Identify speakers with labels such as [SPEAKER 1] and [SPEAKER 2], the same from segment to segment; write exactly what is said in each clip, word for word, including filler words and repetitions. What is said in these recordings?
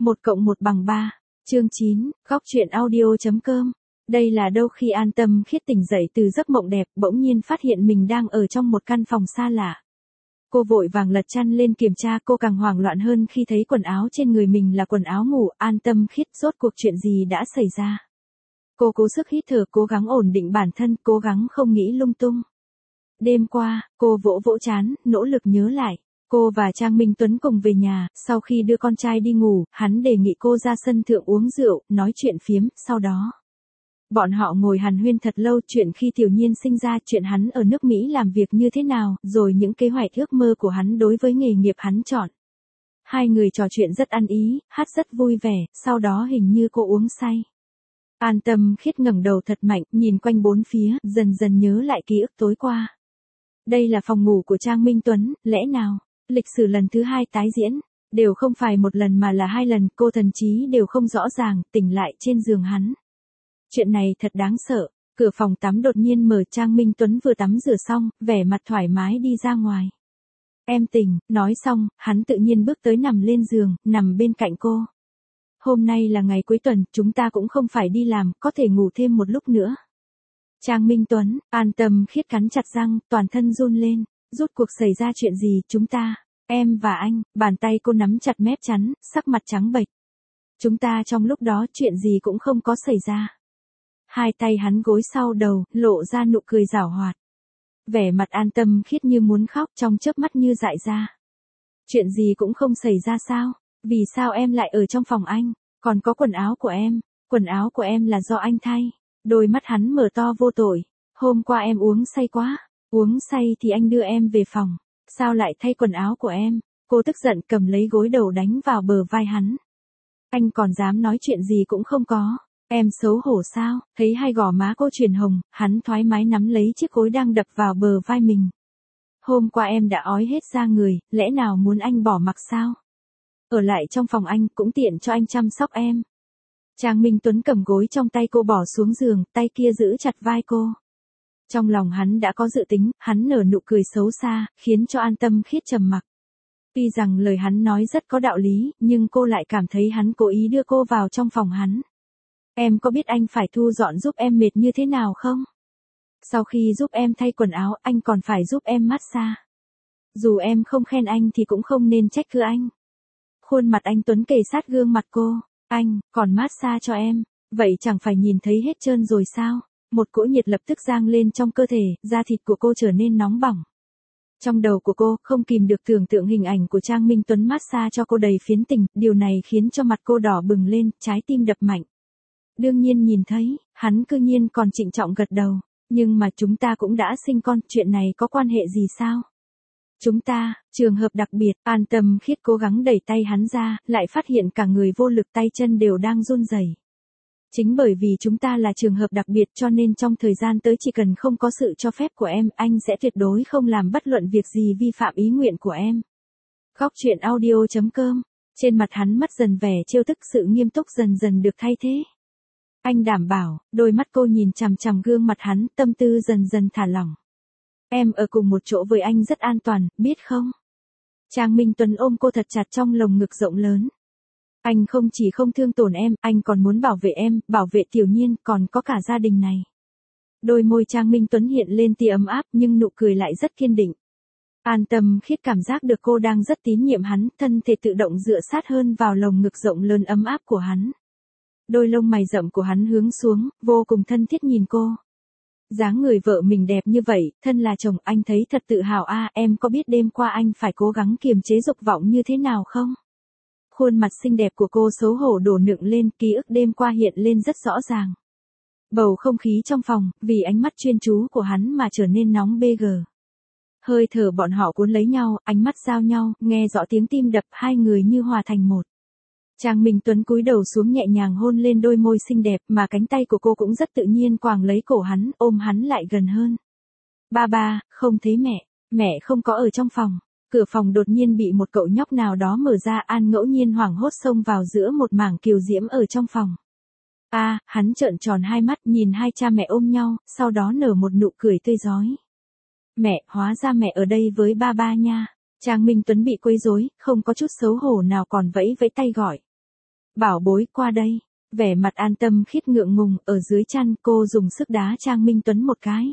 [SPEAKER 1] một cộng một bằng ba. Chương chín, góc truyện audio chấm com. Đây là đâu khi An Tâm Khiết tỉnh dậy từ giấc mộng đẹp, bỗng nhiên phát hiện mình đang ở trong một căn phòng xa lạ. Cô vội vàng lật chăn lên kiểm tra, cô càng hoảng loạn hơn khi thấy quần áo trên người mình là quần áo ngủ. An Tâm Khiết, rốt cuộc chuyện gì đã xảy ra? Cô cố sức hít thở, cố gắng ổn định bản thân, cố gắng không nghĩ lung tung. Đêm qua, cô vỗ vỗ trán, nỗ lực nhớ lại. Cô và Trang Minh Tuấn cùng về nhà, sau khi đưa con trai đi ngủ, hắn đề nghị cô ra sân thượng uống rượu, nói chuyện phiếm, sau đó. Bọn họ ngồi hàn huyên thật lâu, chuyện khi Tiểu Nhiên sinh ra, chuyện hắn ở nước Mỹ làm việc như thế nào, rồi những kế hoạch ước mơ của hắn đối với nghề nghiệp hắn chọn. Hai người trò chuyện rất ăn ý, hát rất vui vẻ, sau đó hình như cô uống say. An Tâm Khiết ngẩng đầu thật mạnh, nhìn quanh bốn phía, dần dần nhớ lại ký ức tối qua. Đây là phòng ngủ của Trang Minh Tuấn, lẽ nào, lịch sử lần thứ hai tái diễn, đều không phải một lần mà là hai lần, cô thần trí đều không rõ ràng, tỉnh lại trên giường hắn. Chuyện này thật đáng sợ, cửa phòng tắm đột nhiên mở, Trang Minh Tuấn vừa tắm rửa xong, vẻ mặt thoải mái đi ra ngoài. Em tỉnh, nói xong, hắn tự nhiên bước tới nằm lên giường, nằm bên cạnh cô. Hôm nay là ngày cuối tuần, chúng ta cũng không phải đi làm, có thể ngủ thêm một lúc nữa. Trang Minh Tuấn, An Tâm Khiết cắn chặt răng, toàn thân run lên, rốt cuộc xảy ra chuyện gì, chúng ta, em và anh, bàn tay cô nắm chặt mép chắn, sắc mặt trắng bệch. Chúng ta trong lúc đó chuyện gì cũng không có xảy ra. Hai tay hắn gối sau đầu, lộ ra nụ cười giảo hoạt. Vẻ mặt An Tâm Khiết như muốn khóc, trong chớp mắt như dại ra. Chuyện gì cũng không xảy ra sao? Vì sao em lại ở trong phòng anh? Còn có quần áo của em, quần áo của em là do anh thay. Đôi mắt hắn mở to vô tội. Hôm qua em uống say quá, uống say thì anh đưa em về phòng. Sao lại thay quần áo của em? Cô tức giận cầm lấy gối đầu đánh vào bờ vai hắn. Anh còn dám nói chuyện gì cũng không có. Em xấu hổ sao? Thấy hai gò má cô chuyển hồng, hắn thoải mái nắm lấy chiếc gối đang đập vào bờ vai mình. Hôm qua em đã ói hết ra người, lẽ nào muốn anh bỏ mặc sao? Ở lại trong phòng anh cũng tiện cho anh chăm sóc em. Trang Minh Tuấn cầm gối trong tay cô bỏ xuống giường, tay kia giữ chặt vai cô. Trong lòng hắn đã có dự tính, hắn nở nụ cười xấu xa, khiến cho An Tâm Khiết trầm mặc. Tuy rằng lời hắn nói rất có đạo lý, nhưng cô lại cảm thấy hắn cố ý đưa cô vào trong phòng hắn. Em có biết anh phải thu dọn giúp em mệt như thế nào không? Sau khi giúp em thay quần áo, anh còn phải giúp em massage. Dù em không khen anh thì cũng không nên trách cứ anh. Khuôn mặt anh Tuấn kề sát gương mặt cô. Anh, còn massage cho em, vậy chẳng phải nhìn thấy hết trơn rồi sao? Một cỗ nhiệt lập tức giang lên trong cơ thể, da thịt của cô trở nên nóng bỏng. Trong đầu của cô, không kìm được tưởng tượng hình ảnh của Trang Minh Tuấn massage cho cô đầy phiến tình, điều này khiến cho mặt cô đỏ bừng lên, trái tim đập mạnh. Đương nhiên nhìn thấy, hắn cư nhiên còn trịnh trọng gật đầu, nhưng mà chúng ta cũng đã sinh con, chuyện này có quan hệ gì sao? Chúng ta, trường hợp đặc biệt, An Tâm Khiết cố gắng đẩy tay hắn ra, lại phát hiện cả người vô lực, tay chân đều đang run rẩy. Chính bởi vì chúng ta là trường hợp đặc biệt cho nên trong thời gian tới chỉ cần không có sự cho phép của em, anh sẽ tuyệt đối không làm bất luận việc gì vi phạm ý nguyện của em. Góc truyện audio chấm com. Trên mặt hắn mất dần vẻ trêu tức, sự nghiêm túc dần dần được thay thế. Anh đảm bảo, đôi mắt cô nhìn chằm chằm gương mặt hắn, tâm tư dần dần thả lỏng. Em ở cùng một chỗ với anh rất an toàn, biết không? Trang Minh Tuấn ôm cô thật chặt trong lồng ngực rộng lớn. Anh không chỉ không thương tổn em, anh còn muốn bảo vệ em, bảo vệ Tiểu Nhiên, còn có cả gia đình này. Đôi môi Trang Minh Tuấn hiện lên tia ấm áp nhưng nụ cười lại rất kiên định. An Tâm Khiết cảm giác được cô đang rất tín nhiệm hắn, thân thể tự động dựa sát hơn vào lồng ngực rộng lớn ấm áp của hắn. Đôi lông mày rậm của hắn hướng xuống, vô cùng thân thiết nhìn cô. Dáng người vợ mình đẹp như vậy, thân là chồng, anh thấy thật tự hào a. À, em có biết đêm qua anh phải cố gắng kiềm chế dục vọng như thế nào không? Khuôn mặt xinh đẹp của cô xấu hổ đổ nựng lên, ký ức đêm qua hiện lên rất rõ ràng. Bầu không khí trong phòng, vì ánh mắt chuyên chú của hắn mà trở nên nóng bê gờ. Hơi thở bọn họ cuốn lấy nhau, ánh mắt giao nhau, nghe rõ tiếng tim đập, hai người như hòa thành một. Trang Minh Tuấn cúi đầu xuống nhẹ nhàng hôn lên đôi môi xinh đẹp, mà cánh tay của cô cũng rất tự nhiên quàng lấy cổ hắn, ôm hắn lại gần hơn. Ba ba, không thấy mẹ, mẹ không có ở trong phòng. Cửa phòng đột nhiên bị một cậu nhóc nào đó mở ra, An ngẫu nhiên hoảng hốt xông vào giữa một mảng kiều diễm ở trong phòng. A, à, hắn trợn tròn hai mắt nhìn hai cha mẹ ôm nhau, sau đó nở một nụ cười tươi rói. Mẹ, hóa ra mẹ ở đây với ba ba nha. Trang Minh Tuấn bị quấy rối, không có chút xấu hổ nào còn vẫy vẫy tay gọi. Bảo bối qua đây. Vẻ mặt An Tâm Khiết ngượng ngùng, ở dưới chăn cô dùng sức đá Trang Minh Tuấn một cái.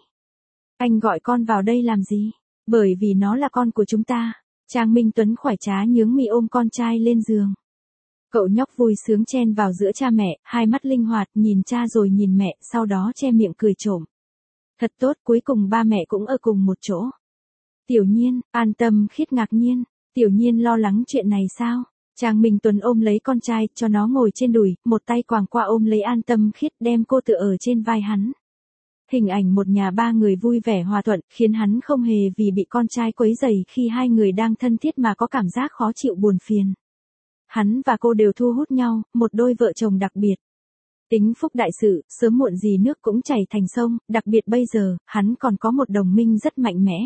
[SPEAKER 1] Anh gọi con vào đây làm gì? Bởi vì nó là con của chúng ta. Trang Minh Tuấn khoái trá nhướng mi ôm con trai lên giường. Cậu nhóc vui sướng chen vào giữa cha mẹ, hai mắt linh hoạt, nhìn cha rồi nhìn mẹ, sau đó che miệng cười trộm. Thật tốt, cuối cùng ba mẹ cũng ở cùng một chỗ. Tiểu Nhiên, An Tâm Khiết ngạc nhiên. Tiểu Nhiên lo lắng chuyện này sao? Trang Minh Tuấn ôm lấy con trai, cho nó ngồi trên đùi, một tay quàng qua ôm lấy An Tâm Khiết, đem cô tựa ở trên vai hắn. Hình ảnh một nhà ba người vui vẻ hòa thuận, khiến hắn không hề vì bị con trai quấy rầy khi hai người đang thân thiết mà có cảm giác khó chịu buồn phiền. Hắn và cô đều thu hút nhau, một đôi vợ chồng đặc biệt. Tính phúc đại sự, sớm muộn gì nước cũng chảy thành sông, đặc biệt bây giờ, hắn còn có một đồng minh rất mạnh mẽ.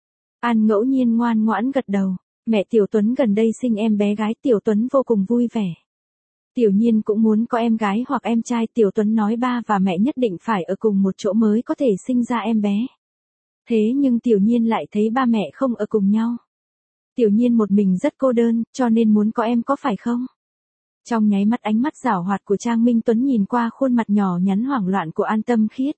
[SPEAKER 1] An ngẫu nhiên ngoan ngoãn gật đầu. Mẹ Tiểu Tuấn gần đây sinh em bé gái, Tiểu Tuấn vô cùng vui vẻ. Tiểu Nhiên cũng muốn có em gái hoặc em trai, Tiểu Tuấn nói ba và mẹ nhất định phải ở cùng một chỗ mới có thể sinh ra em bé. Thế nhưng Tiểu Nhiên lại thấy ba mẹ không ở cùng nhau. Tiểu Nhiên một mình rất cô đơn, cho nên muốn có em có phải không? Trong nháy mắt ánh mắt giảo hoạt của Trang Minh Tuấn nhìn qua khuôn mặt nhỏ nhắn hoảng loạn của An Tâm Khiết.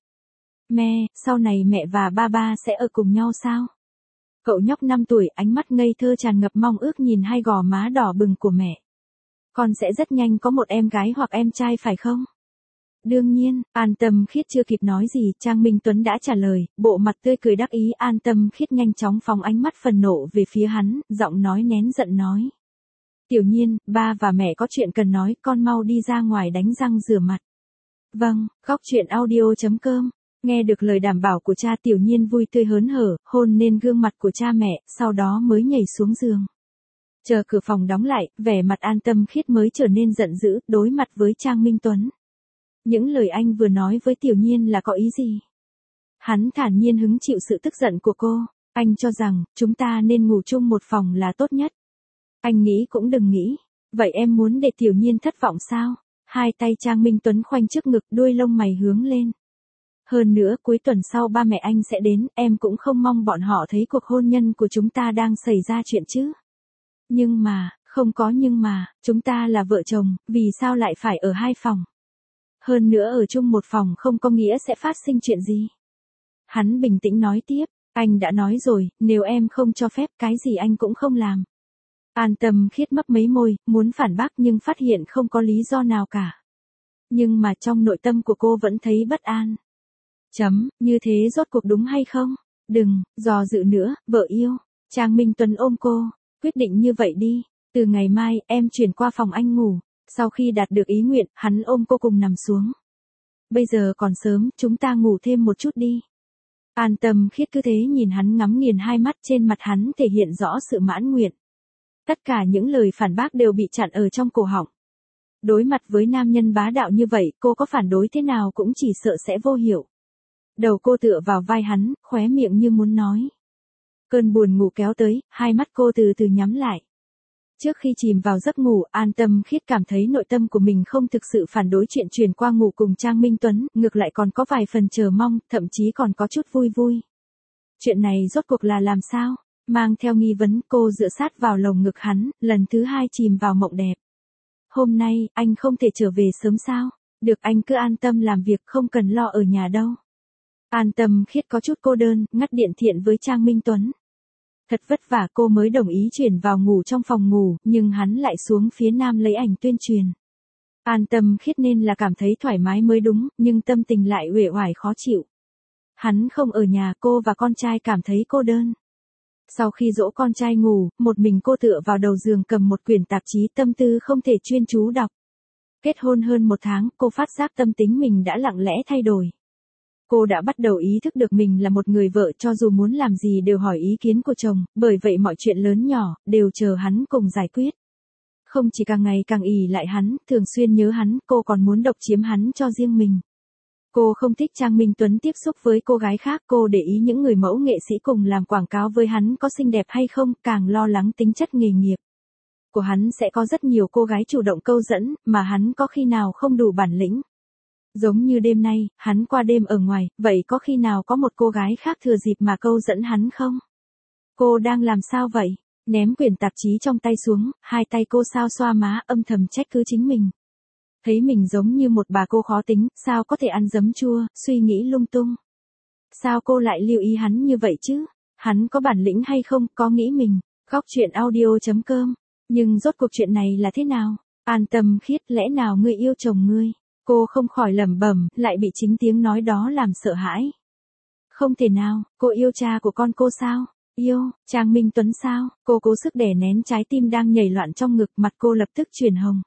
[SPEAKER 1] Mẹ, sau này mẹ và ba ba sẽ ở cùng nhau sao? Cậu nhóc năm tuổi, ánh mắt ngây thơ tràn ngập mong ước nhìn hai gò má đỏ bừng của mẹ. Con sẽ rất nhanh có một em gái hoặc em trai phải không? Đương nhiên, An Tâm Khiết chưa kịp nói gì, Trang Minh Tuấn đã trả lời, bộ mặt tươi cười đắc ý. An Tâm Khiết nhanh chóng phóng ánh mắt phần nộ về phía hắn, giọng nói nén giận nói. Tiểu Nhiên, ba và mẹ có chuyện cần nói, con mau đi ra ngoài đánh răng rửa mặt. Vâng, góc truyện audio chấm com. Nghe được lời đảm bảo của cha, Tiểu Nhiên vui tươi hớn hở, hôn lên gương mặt của cha mẹ, sau đó mới nhảy xuống giường. Chờ cửa phòng đóng lại, vẻ mặt An Tâm Khiết mới trở nên giận dữ, đối mặt với Trang Minh Tuấn. Những lời anh vừa nói với Tiểu Nhiên là có ý gì? Hắn thản nhiên hứng chịu sự tức giận của cô. Anh cho rằng, chúng ta nên ngủ chung một phòng là tốt nhất. Anh nghĩ cũng đừng nghĩ. Vậy em muốn để Tiểu Nhiên thất vọng sao? Hai tay Trang Minh Tuấn khoanh trước ngực, đuôi lông mày hướng lên. Hơn nữa, cuối tuần sau ba mẹ anh sẽ đến, em cũng không mong bọn họ thấy cuộc hôn nhân của chúng ta đang xảy ra chuyện chứ. Nhưng mà, không có nhưng mà, chúng ta là vợ chồng, vì sao lại phải ở hai phòng? Hơn nữa ở chung một phòng không có nghĩa sẽ phát sinh chuyện gì. Hắn bình tĩnh nói tiếp, anh đã nói rồi, nếu em không cho phép cái gì anh cũng không làm. An Tâm Khiết mấp mấy môi, muốn phản bác nhưng phát hiện không có lý do nào cả. Nhưng mà trong nội tâm của cô vẫn thấy bất an. Chấm, như thế rốt cuộc đúng hay không? Đừng, dò dự nữa, vợ yêu. Trang Minh Tuấn ôm cô, quyết định như vậy đi. Từ ngày mai, em chuyển qua phòng anh ngủ. Sau khi đạt được ý nguyện, hắn ôm cô cùng nằm xuống. Bây giờ còn sớm, chúng ta ngủ thêm một chút đi. An Tâm Khiết cứ thế nhìn hắn ngắm nghiền hai mắt, trên mặt hắn thể hiện rõ sự mãn nguyện. Tất cả những lời phản bác đều bị chặn ở trong cổ họng. Đối mặt với nam nhân bá đạo như vậy, cô có phản đối thế nào cũng chỉ sợ sẽ vô hiệu. Đầu cô tựa vào vai hắn, khóe miệng như muốn nói. Cơn buồn ngủ kéo tới, hai mắt cô từ từ nhắm lại. Trước khi chìm vào giấc ngủ, An Tâm Khiết cảm thấy nội tâm của mình không thực sự phản đối chuyện chuyển qua ngủ cùng Trang Minh Tuấn, ngược lại còn có vài phần chờ mong, thậm chí còn có chút vui vui. Chuyện này rốt cuộc là làm sao? Mang theo nghi vấn, cô dựa sát vào lồng ngực hắn, lần thứ hai chìm vào mộng đẹp. Hôm nay, anh không thể trở về sớm sao? Được, anh cứ an tâm làm việc, không cần lo ở nhà đâu. An Tâm Khiết có chút cô đơn, ngắt điện thoại với Trang Minh Tuấn. Thật vất vả cô mới đồng ý chuyển vào ngủ trong phòng ngủ, nhưng hắn lại xuống phía nam lấy ảnh tuyên truyền. An Tâm Khiết nên là cảm thấy thoải mái mới đúng, nhưng tâm tình lại uể oải khó chịu. Hắn không ở nhà, cô và con trai cảm thấy cô đơn. Sau khi dỗ con trai ngủ, một mình cô tựa vào đầu giường cầm một quyển tạp chí, tâm tư không thể chuyên chú đọc. Kết hôn hơn một tháng, cô phát giác tâm tính mình đã lặng lẽ thay đổi. Cô đã bắt đầu ý thức được mình là một người vợ, cho dù muốn làm gì đều hỏi ý kiến của chồng, bởi vậy mọi chuyện lớn nhỏ, đều chờ hắn cùng giải quyết. Không chỉ càng ngày càng ỷ lại hắn, thường xuyên nhớ hắn, cô còn muốn độc chiếm hắn cho riêng mình. Cô không thích Trang Minh Tuấn tiếp xúc với cô gái khác, cô để ý những người mẫu nghệ sĩ cùng làm quảng cáo với hắn có xinh đẹp hay không, càng lo lắng tính chất nghề nghiệp của hắn sẽ có rất nhiều cô gái chủ động câu dẫn, mà hắn có khi nào không đủ bản lĩnh. Giống như đêm nay, hắn qua đêm ở ngoài, vậy có khi nào có một cô gái khác thừa dịp mà câu dẫn hắn không? Cô đang làm sao vậy? Ném quyển tạp chí trong tay xuống, hai tay cô xao xoa má, âm thầm trách cứ chính mình. Thấy mình giống như một bà cô khó tính, sao có thể ăn giấm chua, suy nghĩ lung tung. Sao cô lại lưu ý hắn như vậy chứ? Hắn có bản lĩnh hay không, có nghĩ mình. Góc chuyện audio.com. Nhưng rốt cuộc chuyện này là thế nào? An Tâm Khiết, lẽ nào ngươi yêu chồng ngươi? Cô không khỏi lẩm bẩm, lại bị chính tiếng nói đó làm sợ hãi. Không thể nào, cô yêu cha của con cô sao? Yêu, Trang Minh Tuấn sao? Cô cố sức đè nén trái tim đang nhảy loạn trong ngực, mặt cô lập tức chuyển hồng.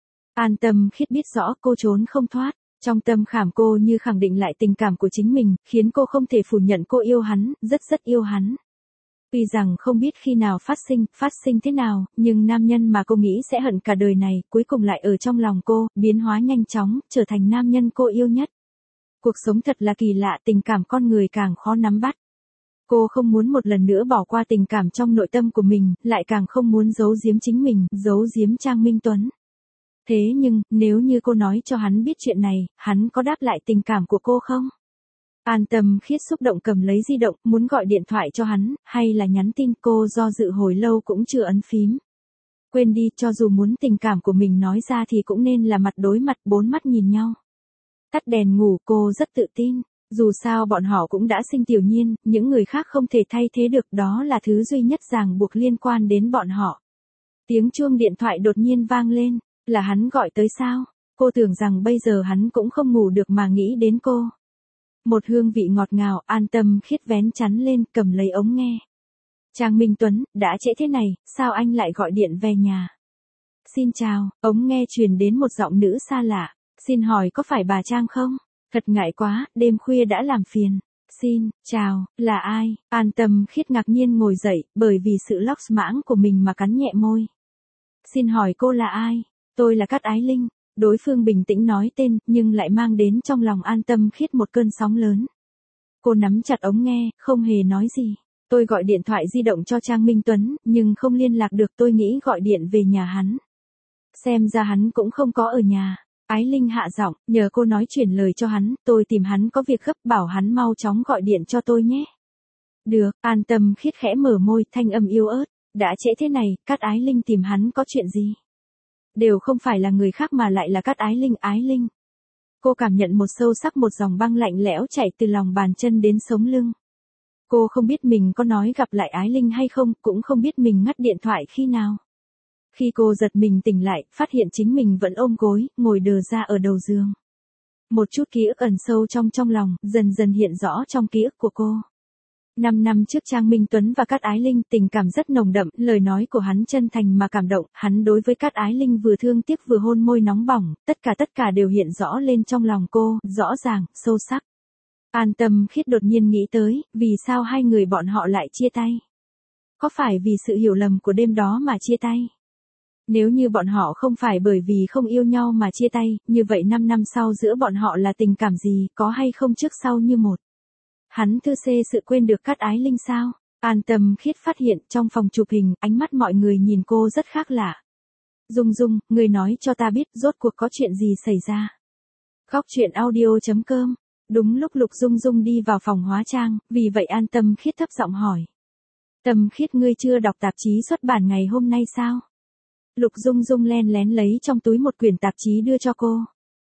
[SPEAKER 1] An Tâm Khiết biết rõ cô trốn không thoát. Trong tâm khảm cô như khẳng định lại tình cảm của chính mình, khiến cô không thể phủ nhận cô yêu hắn, rất rất yêu hắn. Tuy rằng không biết khi nào phát sinh, phát sinh thế nào, nhưng nam nhân mà cô nghĩ sẽ hận cả đời này, cuối cùng lại ở trong lòng cô, biến hóa nhanh chóng, trở thành nam nhân cô yêu nhất. Cuộc sống thật là kỳ lạ, tình cảm con người càng khó nắm bắt. Cô không muốn một lần nữa bỏ qua tình cảm trong nội tâm của mình, lại càng không muốn giấu giếm chính mình, giấu giếm Trang Minh Tuấn. Thế nhưng, nếu như cô nói cho hắn biết chuyện này, hắn có đáp lại tình cảm của cô không? An Tâm Khiết xúc động cầm lấy di động, muốn gọi điện thoại cho hắn, hay là nhắn tin, cô do dự hồi lâu cũng chưa ấn phím. Quên đi, cho dù muốn tình cảm của mình nói ra thì cũng nên là mặt đối mặt, bốn mắt nhìn nhau. Tắt đèn ngủ, cô rất tự tin. Dù sao bọn họ cũng đã sinh tiểu nhiên, những người khác không thể thay thế được, đó là thứ duy nhất ràng buộc liên quan đến bọn họ. Tiếng chuông điện thoại đột nhiên vang lên, là hắn gọi tới sao? Cô tưởng rằng bây giờ hắn cũng không ngủ được mà nghĩ đến cô. Một hương vị ngọt ngào, An Tâm Khiết vén chắn lên, cầm lấy ống nghe. Trang Minh Tuấn, đã trễ thế này, sao anh lại gọi điện về nhà? Xin chào, ống nghe truyền đến một giọng nữ xa lạ. Xin hỏi có phải bà Trang không? Thật ngại quá, đêm khuya đã làm phiền. Xin, chào, là ai? An Tâm Khiết ngạc nhiên ngồi dậy, bởi vì sự lóc mãng của mình mà cắn nhẹ môi. Xin hỏi cô là ai? Tôi là Cát Ái Linh. Đối phương bình tĩnh nói tên, nhưng lại mang đến trong lòng An Tâm Khiết một cơn sóng lớn. Cô nắm chặt ống nghe, không hề nói gì. Tôi gọi điện thoại di động cho Trang Minh Tuấn, nhưng không liên lạc được, tôi nghĩ gọi điện về nhà hắn. Xem ra hắn cũng không có ở nhà. Ái Linh hạ giọng, nhờ cô nói chuyển lời cho hắn, tôi tìm hắn có việc gấp, bảo hắn mau chóng gọi điện cho tôi nhé. Được, An Tâm Khiết khẽ mở môi, thanh âm yếu ớt. Đã trễ thế này, Cát Ái Linh tìm hắn có chuyện gì? Đều không phải là người khác mà lại là Cát Ái Linh, Ái Linh. Cô cảm nhận một sâu sắc, một dòng băng lạnh lẽo chảy từ lòng bàn chân đến sống lưng. Cô không biết mình có nói gặp lại Ái Linh hay không, cũng không biết mình ngắt điện thoại khi nào. Khi cô giật mình tỉnh lại, phát hiện chính mình vẫn ôm gối, ngồi đờ ra ở đầu giường. Một chút ký ức ẩn sâu trong trong lòng, dần dần hiện rõ trong ký ức của cô. Năm năm trước Trang Minh Tuấn và Cát Ái Linh tình cảm rất nồng đậm, lời nói của hắn chân thành mà cảm động, hắn đối với Cát Ái Linh vừa thương tiếc vừa hôn môi nóng bỏng, tất cả tất cả đều hiện rõ lên trong lòng cô, rõ ràng, sâu sắc. An Tâm Khiết đột nhiên nghĩ tới, vì sao hai người bọn họ lại chia tay? Có phải vì sự hiểu lầm của đêm đó mà chia tay? Nếu như bọn họ không phải bởi vì không yêu nhau mà chia tay, như vậy năm năm sau giữa bọn họ là tình cảm gì, có hay không trước sau như một? Hắn thư xê sự quên được Cát Ái Linh sao? An Tâm Khiết phát hiện trong phòng chụp hình, ánh mắt mọi người nhìn cô rất khác lạ. Dung Dung, người nói cho ta biết rốt cuộc có chuyện gì xảy ra. Góc chuyện audio.com. Đúng lúc Lục Dung Dung đi vào phòng hóa trang, vì vậy An Tâm Khiết thấp giọng hỏi. Tâm Khiết, ngươi chưa đọc tạp chí xuất bản ngày hôm nay sao? Lục Dung Dung len lén lấy trong túi một quyển tạp chí đưa cho cô.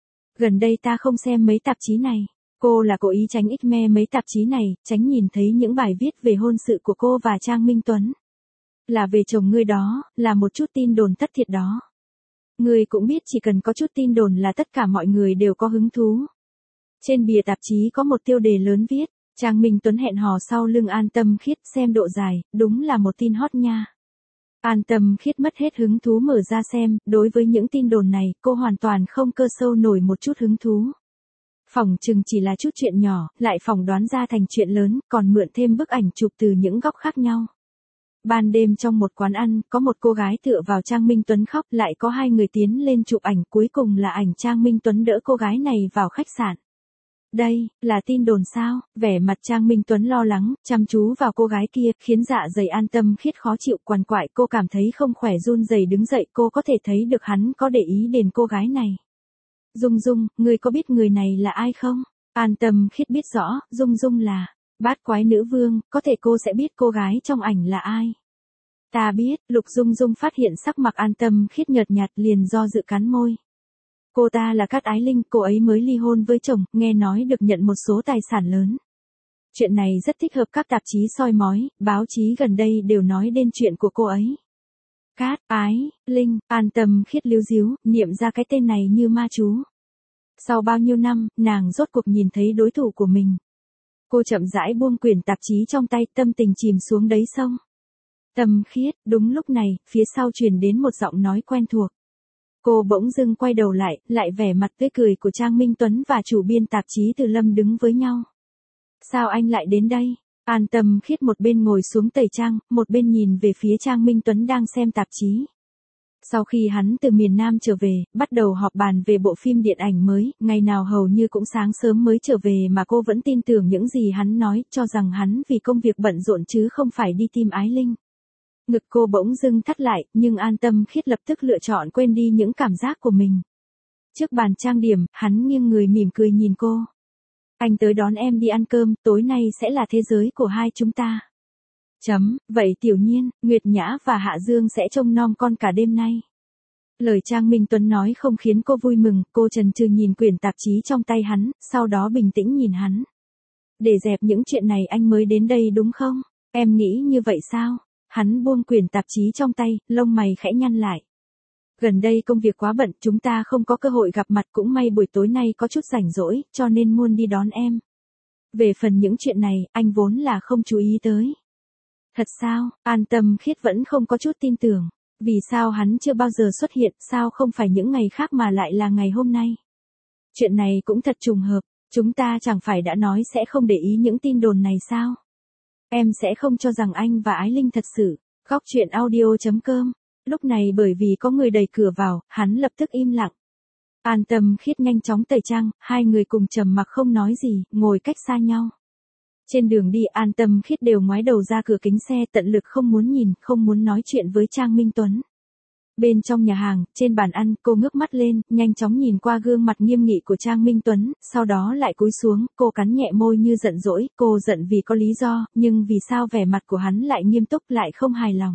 [SPEAKER 1] Gần đây ta không xem mấy tạp chí này. Cô là cố ý tránh ít me mấy tạp chí này, tránh nhìn thấy những bài viết về hôn sự của cô và Trang Minh Tuấn. Là về chồng ngươi đó, là một chút tin đồn thất thiệt đó. Ngươi cũng biết chỉ cần có chút tin đồn là tất cả mọi người đều có hứng thú. Trên bìa tạp chí có một tiêu đề lớn viết, Trang Minh Tuấn hẹn hò sau lưng An Tâm Khiết, xem độ dài, đúng là một tin hot nha. An Tâm Khiết mất hết hứng thú mở ra xem, đối với những tin đồn này, cô hoàn toàn không cơ sâu nổi một chút hứng thú. Phỏng chừng chỉ là chút chuyện nhỏ, lại phỏng đoán ra thành chuyện lớn, còn mượn thêm bức ảnh chụp từ những góc khác nhau. Ban đêm trong một quán ăn, có một cô gái tựa vào Trang Minh Tuấn khóc, lại có hai người tiến lên chụp ảnh, cuối cùng là ảnh Trang Minh Tuấn đỡ cô gái này vào khách sạn. Đây, là tin đồn sao? Vẻ mặt Trang Minh Tuấn lo lắng, chăm chú vào cô gái kia, khiến dạ dày An Tâm Khiết khó chịu, quằn quại, cô cảm thấy không khỏe, run rẩy đứng dậy, cô có thể thấy được hắn có để ý đến cô gái này. Dung Dung, ngươi có biết người này là ai không? An Tâm Khiết biết rõ, Dung Dung là bát quái nữ vương, có thể cô sẽ biết cô gái trong ảnh là ai. Ta biết, Lục Dung Dung phát hiện sắc mặt An Tâm Khiết nhợt nhạt liền do dự cắn môi. Cô ta là Cát Ái Linh, cô ấy mới ly hôn với chồng, nghe nói được nhận một số tài sản lớn. Chuyện này rất thích hợp các tạp chí soi mói, báo chí gần đây đều nói đến chuyện của cô ấy. Cát Ái Linh, An Tâm Khiết líu díu, niệm ra cái tên này như ma chú. Sau bao nhiêu năm, nàng rốt cuộc nhìn thấy đối thủ của mình. Cô chậm rãi buông quyển tạp chí trong tay, tâm tình chìm xuống đáy sông. Tâm Khiết, đúng lúc này, phía sau truyền đến một giọng nói quen thuộc. Cô bỗng dưng quay đầu lại, lại vẻ mặt tươi cười của Trang Minh Tuấn và chủ biên tạp chí Từ Lâm đứng với nhau. Sao anh lại đến đây? An Tâm Khiết một bên ngồi xuống tẩy trang, một bên nhìn về phía Trang Minh Tuấn đang xem tạp chí. Sau khi hắn từ miền Nam trở về, bắt đầu họp bàn về bộ phim điện ảnh mới, ngày nào hầu như cũng sáng sớm mới trở về mà cô vẫn tin tưởng những gì hắn nói, cho rằng hắn vì công việc bận rộn chứ không phải đi tìm Ái Linh. Ngực cô bỗng dưng thắt lại, nhưng An Tâm Khiết lập tức lựa chọn quên đi những cảm giác của mình. Trước bàn trang điểm, hắn nghiêng người mỉm cười nhìn cô. Anh tới đón em đi ăn cơm, tối nay sẽ là thế giới của hai chúng ta. Chấm, vậy Tiểu Nhiên, Nguyệt Nhã và Hạ Dương sẽ trông nom con cả đêm nay. Lời Trang Minh Tuấn nói không khiến cô vui mừng, cô chần chừ nhìn quyển tạp chí trong tay hắn, sau đó bình tĩnh nhìn hắn. Để dẹp những chuyện này anh mới đến đây đúng không? Em nghĩ như vậy sao? Hắn buông quyển tạp chí trong tay, lông mày khẽ nhăn lại. Gần đây công việc quá bận, chúng ta không có cơ hội gặp mặt, cũng may buổi tối nay có chút rảnh rỗi, cho nên muốn đi đón em. Về phần những chuyện này, anh vốn là không chú ý tới. Thật sao? An Tâm Khiết vẫn không có chút tin tưởng. Vì sao hắn chưa bao giờ xuất hiện, sao không phải những ngày khác mà lại là ngày hôm nay? Chuyện này cũng thật trùng hợp, chúng ta chẳng phải đã nói sẽ không để ý những tin đồn này sao? Em sẽ không cho rằng anh và Ái Linh thật sự. Góc truyện audio chấm com. Lúc này bởi vì có người đẩy cửa vào, hắn lập tức im lặng. An Tâm Khiết nhanh chóng tẩy trang, hai người cùng trầm mặc không nói gì, ngồi cách xa nhau. Trên đường đi An Tâm Khiết đều ngoái đầu ra cửa kính xe, tận lực không muốn nhìn, không muốn nói chuyện với Trang Minh Tuấn. Bên trong nhà hàng, trên bàn ăn, cô ngước mắt lên, nhanh chóng nhìn qua gương mặt nghiêm nghị của Trang Minh Tuấn, sau đó lại cúi xuống, cô cắn nhẹ môi như giận dỗi, cô giận vì có lý do, nhưng vì sao vẻ mặt của hắn lại nghiêm túc, lại không hài lòng.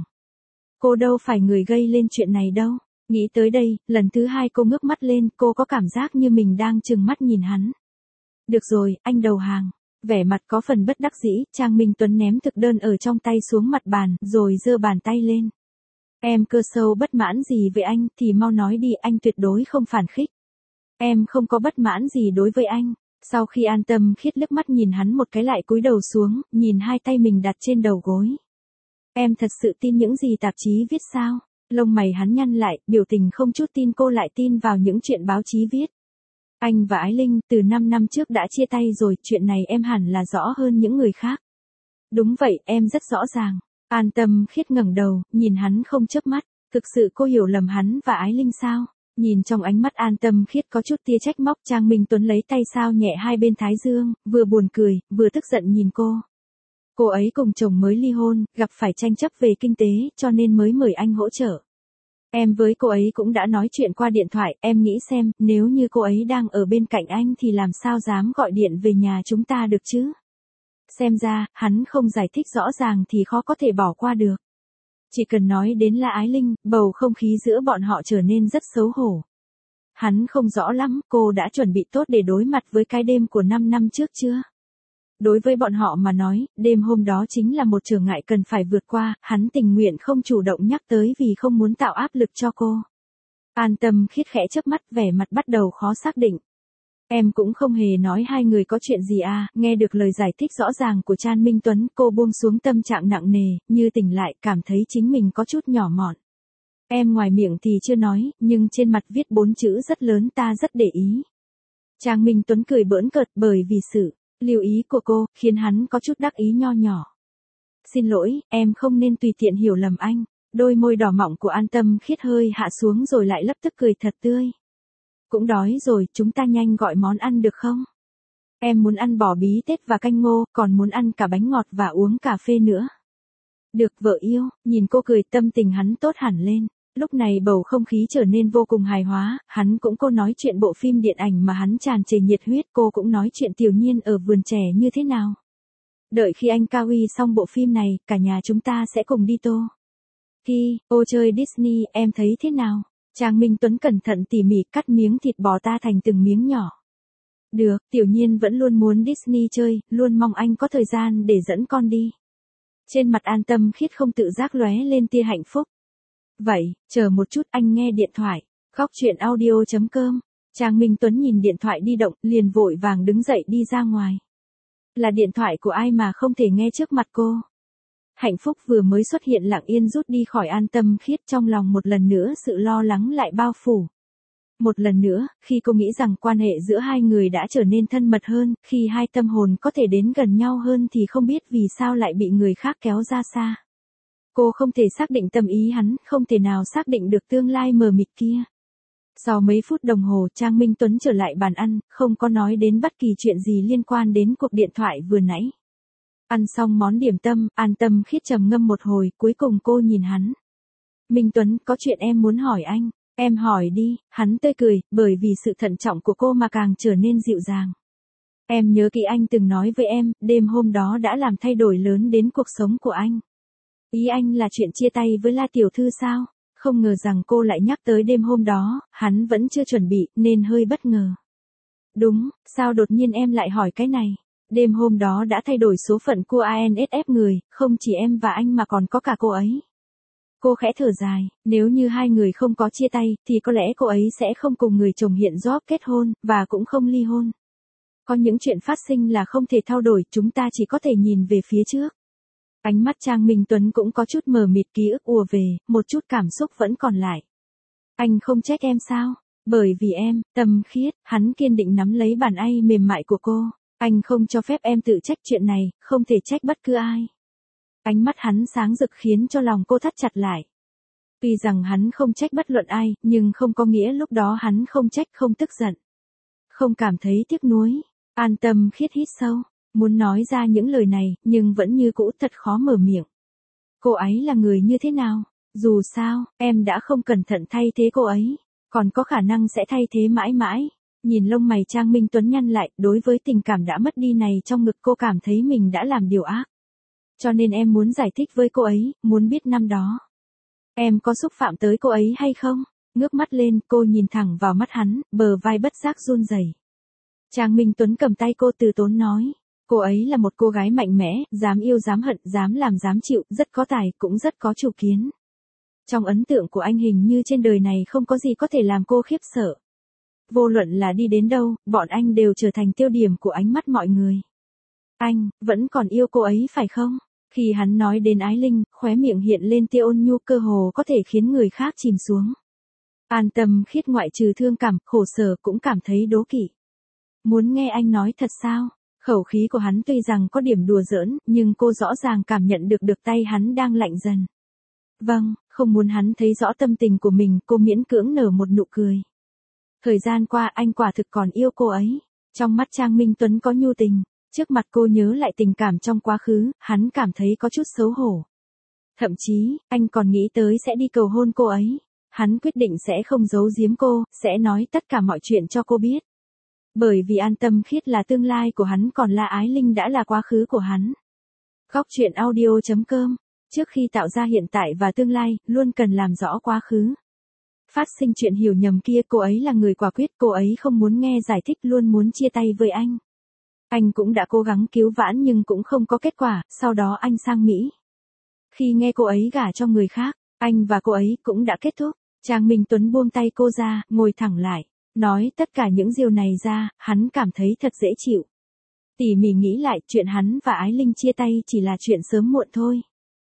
[SPEAKER 1] Cô đâu phải người gây lên chuyện này đâu. Nghĩ tới đây, lần thứ hai cô ngước mắt lên, cô có cảm giác như mình đang trừng mắt nhìn hắn. Được rồi, anh đầu hàng. Vẻ mặt có phần bất đắc dĩ, Trang Minh Tuấn ném thực đơn ở trong tay xuống mặt bàn, rồi giơ bàn tay lên. Em cơ sâu bất mãn gì với anh, thì mau nói đi, anh tuyệt đối không phản khích. Em không có bất mãn gì đối với anh. Sau khi An Tâm Khiết liếc mắt nhìn hắn một cái lại cúi đầu xuống, nhìn hai tay mình đặt trên đầu gối. Em thật sự tin những gì tạp chí viết sao? Lông mày hắn nhăn lại, biểu tình không chút tin cô lại tin vào những chuyện báo chí viết. Anh và Ái Linh từ năm năm trước đã chia tay rồi, chuyện này em hẳn là rõ hơn những người khác. Đúng vậy, em rất rõ ràng. An Tâm Khiết ngẩng đầu, nhìn hắn không chớp mắt. Thực sự cô hiểu lầm hắn và Ái Linh sao? Nhìn trong ánh mắt An Tâm Khiết có chút tia trách móc, Trang Minh Tuấn lấy tay sao nhẹ hai bên thái dương, vừa buồn cười, vừa tức giận nhìn cô. Cô ấy cùng chồng mới ly hôn, gặp phải tranh chấp về kinh tế, cho nên mới mời anh hỗ trợ. Em với cô ấy cũng đã nói chuyện qua điện thoại, em nghĩ xem, nếu như cô ấy đang ở bên cạnh anh thì làm sao dám gọi điện về nhà chúng ta được chứ? Xem ra, hắn không giải thích rõ ràng thì khó có thể bỏ qua được. Chỉ cần nói đến là Ái Linh, bầu không khí giữa bọn họ trở nên rất xấu hổ. Hắn không rõ lắm, cô đã chuẩn bị tốt để đối mặt với cái đêm của năm năm trước chưa? Đối với bọn họ mà nói, đêm hôm đó chính là một trở ngại cần phải vượt qua, hắn tình nguyện không chủ động nhắc tới vì không muốn tạo áp lực cho cô. An Tâm Khiết khẽ chớp mắt, vẻ mặt bắt đầu khó xác định. Em cũng không hề nói hai người có chuyện gì à, nghe được lời giải thích rõ ràng của Trang Minh Tuấn, cô buông xuống tâm trạng nặng nề, như tỉnh lại, cảm thấy chính mình có chút nhỏ mọn. Em ngoài miệng thì chưa nói, nhưng trên mặt viết bốn chữ rất lớn, ta rất để ý. Trang Minh Tuấn cười bỡn cợt bởi vì sự lưu ý của cô, khiến hắn có chút đắc ý nho nhỏ. Xin lỗi, em không nên tùy tiện hiểu lầm anh. Đôi môi đỏ mọng của An Tâm Khiết hơi hạ xuống rồi lại lập tức cười thật tươi. Cũng đói rồi, chúng ta nhanh gọi món ăn được không? Em muốn ăn bò bí tết và canh ngô, còn muốn ăn cả bánh ngọt và uống cà phê nữa. Được vợ yêu, nhìn cô cười, tâm tình hắn tốt hẳn lên. Lúc này bầu không khí trở nên vô cùng hài hòa, hắn cũng cô nói chuyện bộ phim điện ảnh mà hắn tràn trề nhiệt huyết, cô cũng nói chuyện Tiểu Nhiên ở vườn trẻ như thế nào. Đợi khi anh cao uy xong bộ phim này, cả nhà chúng ta sẽ cùng đi Tô Ki, ô chơi Disney, em thấy thế nào? Trang Minh Tuấn cẩn thận tỉ mỉ cắt miếng thịt bò ta thành từng miếng nhỏ. Được, Tiểu Nhiên vẫn luôn muốn Disney chơi, luôn mong anh có thời gian để dẫn con đi. Trên mặt An Tâm Khiết không tự giác lóe lên tia hạnh phúc. Vậy, chờ một chút anh nghe điện thoại. Góc chuyện audio.com. Trang Minh Tuấn nhìn điện thoại di động, liền vội vàng đứng dậy đi ra ngoài. Là điện thoại của ai mà không thể nghe trước mặt cô. Hạnh phúc vừa mới xuất hiện lặng yên rút đi khỏi An Tâm Khiết, trong lòng một lần nữa sự lo lắng lại bao phủ. Một lần nữa, khi cô nghĩ rằng quan hệ giữa hai người đã trở nên thân mật hơn, khi hai tâm hồn có thể đến gần nhau hơn thì không biết vì sao lại bị người khác kéo ra xa. Cô không thể xác định tâm ý hắn, không thể nào xác định được tương lai mờ mịt kia. Sau mấy phút đồng hồ, Trang Minh Tuấn trở lại bàn ăn, không có nói đến bất kỳ chuyện gì liên quan đến cuộc điện thoại vừa nãy. Ăn xong món điểm tâm, An Tâm Khiết trầm ngâm một hồi, cuối cùng cô nhìn hắn. Minh Tuấn, có chuyện em muốn hỏi anh. Em hỏi đi, hắn tươi cười, bởi vì sự thận trọng của cô mà càng trở nên dịu dàng. Em nhớ kỹ anh từng nói với em, đêm hôm đó đã làm thay đổi lớn đến cuộc sống của anh. Ý anh là chuyện chia tay với La Tiểu Thư sao? Không ngờ rằng cô lại nhắc tới đêm hôm đó, hắn vẫn chưa chuẩn bị, nên hơi bất ngờ. Đúng, sao đột nhiên em lại hỏi cái này? Đêm hôm đó đã thay đổi số phận của a en ét ép người, không chỉ em và anh mà còn có cả cô ấy. Cô khẽ thở dài, nếu như hai người không có chia tay, thì có lẽ cô ấy sẽ không cùng người chồng hiện job kết hôn, và cũng không ly hôn. Có những chuyện phát sinh là không thể thay đổi, chúng ta chỉ có thể nhìn về phía trước. Ánh mắt Trang Minh Tuấn cũng có chút mờ mịt, ký ức ùa về, một chút cảm xúc vẫn còn lại. Anh không trách em sao? Bởi vì em, Tâm Khiết, hắn kiên định nắm lấy bàn tay mềm mại của cô. Anh không cho phép em tự trách chuyện này, không thể trách bất cứ ai. Ánh mắt hắn sáng rực khiến cho lòng cô thắt chặt lại. Tuy rằng hắn không trách bất luận ai, nhưng không có nghĩa lúc đó hắn không trách, không tức giận. Không cảm thấy tiếc nuối. An Tâm Khiết hít sâu, muốn nói ra những lời này, nhưng vẫn như cũ thật khó mở miệng. Cô ấy là người như thế nào? Dù sao, em đã không cẩn thận thay thế cô ấy, còn có khả năng sẽ thay thế mãi mãi. Nhìn lông mày Trang Minh Tuấn nhăn lại, đối với tình cảm đã mất đi này trong ngực cô cảm thấy mình đã làm điều ác. Cho nên em muốn giải thích với cô ấy, muốn biết năm đó. Em có xúc phạm tới cô ấy hay không? Ngước mắt lên, cô nhìn thẳng vào mắt hắn, bờ vai bất giác run rẩy. Trang Minh Tuấn cầm tay cô từ tốn nói. Cô ấy là một cô gái mạnh mẽ, dám yêu dám hận, dám làm dám chịu, rất có tài, cũng rất có chủ kiến. Trong ấn tượng của anh hình như trên đời này không có gì có thể làm cô khiếp sợ. Vô luận là đi đến đâu, bọn anh đều trở thành tiêu điểm của ánh mắt mọi người. Anh, vẫn còn yêu cô ấy phải không? Khi hắn nói đến Ái Linh, khóe miệng hiện lên tia ôn nhu cơ hồ có thể khiến người khác chìm xuống. An Tâm Khiết ngoại trừ thương cảm, khổ sở cũng cảm thấy đố kỵ. Muốn nghe anh nói thật sao? Khẩu khí của hắn tuy rằng có điểm đùa giỡn, nhưng cô rõ ràng cảm nhận được được tay hắn đang lạnh dần. Vâng, không muốn hắn thấy rõ tâm tình của mình, cô miễn cưỡng nở một nụ cười. Thời gian qua anh quả thực còn yêu cô ấy. Trong mắt Trang Minh Tuấn có nhu tình. Trước mặt cô nhớ lại tình cảm trong quá khứ, hắn cảm thấy có chút xấu hổ. Thậm chí, anh còn nghĩ tới sẽ đi cầu hôn cô ấy. Hắn quyết định sẽ không giấu giếm cô, sẽ nói tất cả mọi chuyện cho cô biết. Bởi vì An Tâm Khiết là tương lai của hắn, còn La Ái Linh đã là quá khứ của hắn. Góc chuyện audio.com. Trước khi tạo ra hiện tại và tương lai, luôn cần làm rõ quá khứ. Phát sinh chuyện hiểu nhầm kia, cô ấy là người quả quyết, cô ấy không muốn nghe giải thích, luôn muốn chia tay với anh. Anh cũng đã cố gắng cứu vãn nhưng cũng không có kết quả, sau đó anh sang Mỹ. Khi nghe cô ấy gả cho người khác, anh và cô ấy cũng đã kết thúc. Trang Minh Tuấn buông tay cô ra, ngồi thẳng lại. Nói tất cả những điều này ra, hắn cảm thấy thật dễ chịu. Tỉ mỉ nghĩ lại, chuyện hắn và Ái Linh chia tay chỉ là chuyện sớm muộn thôi.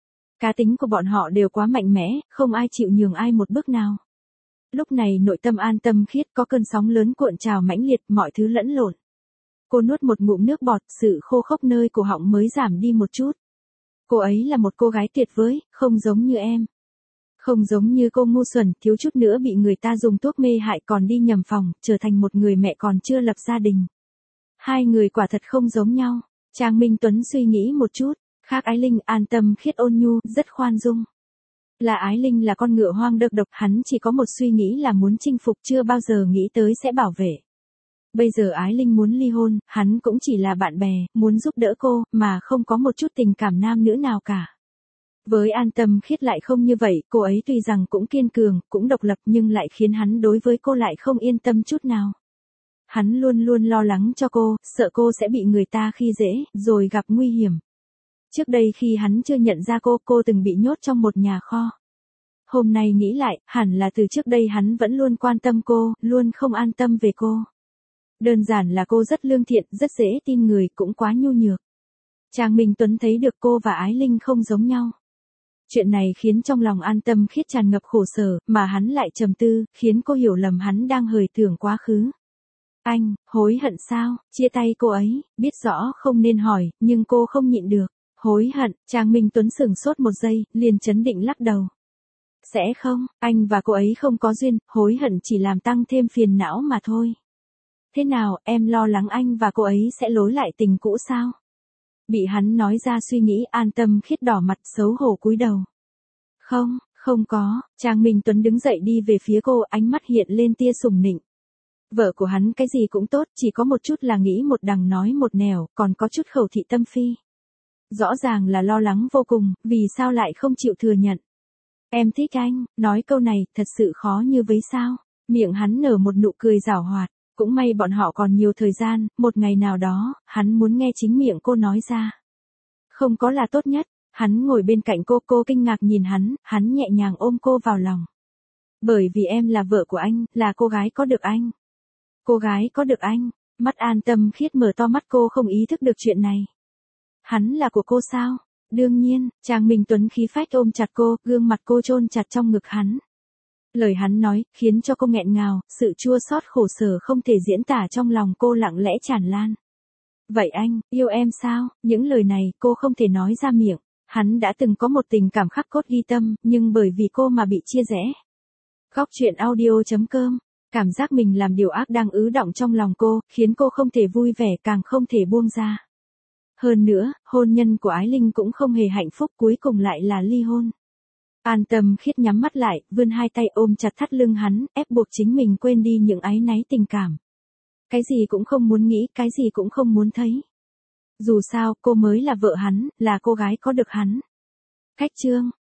[SPEAKER 1] Cá tính của bọn họ đều quá mạnh mẽ, không ai chịu nhường ai một bước nào. Lúc này nội tâm An Tâm Khiết có cơn sóng lớn cuộn trào mãnh liệt, mọi thứ lẫn lộn. Cô nuốt một ngụm nước bọt, sự khô khốc nơi cổ họng mới giảm đi một chút. Cô ấy là một cô gái tuyệt vời, không giống như em. Không giống như cô ngu xuẩn, thiếu chút nữa bị người ta dùng thuốc mê hại còn đi nhầm phòng, trở thành một người mẹ còn chưa lập gia đình. Hai người quả thật không giống nhau. Trang Minh Tuấn suy nghĩ một chút, khác Ái Linh, An Tâm Khiết ôn nhu, rất khoan dung. Là Ái Linh là con ngựa hoang độc độc, hắn chỉ có một suy nghĩ là muốn chinh phục, chưa bao giờ nghĩ tới sẽ bảo vệ. Bây giờ Ái Linh muốn ly hôn, hắn cũng chỉ là bạn bè, muốn giúp đỡ cô, mà không có một chút tình cảm nam nữ nào cả. Với An Tâm Khiết lại không như vậy, cô ấy tuy rằng cũng kiên cường, cũng độc lập nhưng lại khiến hắn đối với cô lại không yên tâm chút nào. Hắn luôn luôn lo lắng cho cô, sợ cô sẽ bị người ta khi dễ, rồi gặp nguy hiểm. Trước đây khi hắn chưa nhận ra cô, cô từng bị nhốt trong một nhà kho. Hôm nay nghĩ lại, hẳn là từ trước đây hắn vẫn luôn quan tâm cô, luôn không an tâm về cô. Đơn giản là cô rất lương thiện, rất dễ tin người, cũng quá nhu nhược. Trang Minh Tuấn thấy được cô và Ái Linh không giống nhau. Chuyện này khiến trong lòng An Tâm Khiết tràn ngập khổ sở, mà hắn lại trầm tư, khiến cô hiểu lầm hắn đang hời tưởng quá khứ. Anh, hối hận sao, chia tay cô ấy, biết rõ không nên hỏi, nhưng cô không nhịn được. Hối hận, Trang Minh Tuấn sửng sốt một giây, liền chấn định lắc đầu. Sẽ không, anh và cô ấy không có duyên, hối hận chỉ làm tăng thêm phiền não mà thôi. Thế nào, em lo lắng anh và cô ấy sẽ lối lại tình cũ sao? Bị hắn nói ra suy nghĩ, An Tâm Khiết đỏ mặt xấu hổ cúi đầu. Không, không có, Trang Minh Tuấn đứng dậy đi về phía cô, ánh mắt hiện lên tia sùng nịnh. Vợ của hắn cái gì cũng tốt, chỉ có một chút là nghĩ một đằng nói một nẻo, còn có chút khẩu thị tâm phi. Rõ ràng là lo lắng vô cùng, vì sao lại không chịu thừa nhận. Em thích anh, nói câu này, thật sự khó như vậy sao? Miệng hắn nở một nụ cười giảo hoạt, cũng may bọn họ còn nhiều thời gian, một ngày nào đó, hắn muốn nghe chính miệng cô nói ra. Không có là tốt nhất, hắn ngồi bên cạnh cô, cô kinh ngạc nhìn hắn, hắn nhẹ nhàng ôm cô vào lòng. Bởi vì em là vợ của anh, là cô gái có được anh. Cô gái có được anh, mắt An Tâm Khiết mở to mắt, cô không ý thức được chuyện này. Hắn là của cô sao? Đương nhiên, Trang Minh Tuấn khí phách ôm chặt cô, gương mặt cô chôn chặt trong ngực hắn. Lời hắn nói, khiến cho cô nghẹn ngào, sự chua xót khổ sở không thể diễn tả trong lòng cô lặng lẽ tràn lan. Vậy anh, yêu em sao? Những lời này, cô không thể nói ra miệng. Hắn đã từng có một tình cảm khắc cốt ghi tâm, nhưng bởi vì cô mà bị chia rẽ. Góc truyện audio chấm com. Cảm giác mình làm điều ác đang ứ đọng trong lòng cô, khiến cô không thể vui vẻ, càng không thể buông ra. Hơn nữa, hôn nhân của Ái Linh cũng không hề hạnh phúc, cuối cùng lại là ly hôn. An Tâm Khiết nhắm mắt lại, vươn hai tay ôm chặt thắt lưng hắn, ép buộc chính mình quên đi những áy náy tình cảm. Cái gì cũng không muốn nghĩ, cái gì cũng không muốn thấy. Dù sao, cô mới là vợ hắn, là cô gái có được hắn. Khách chương.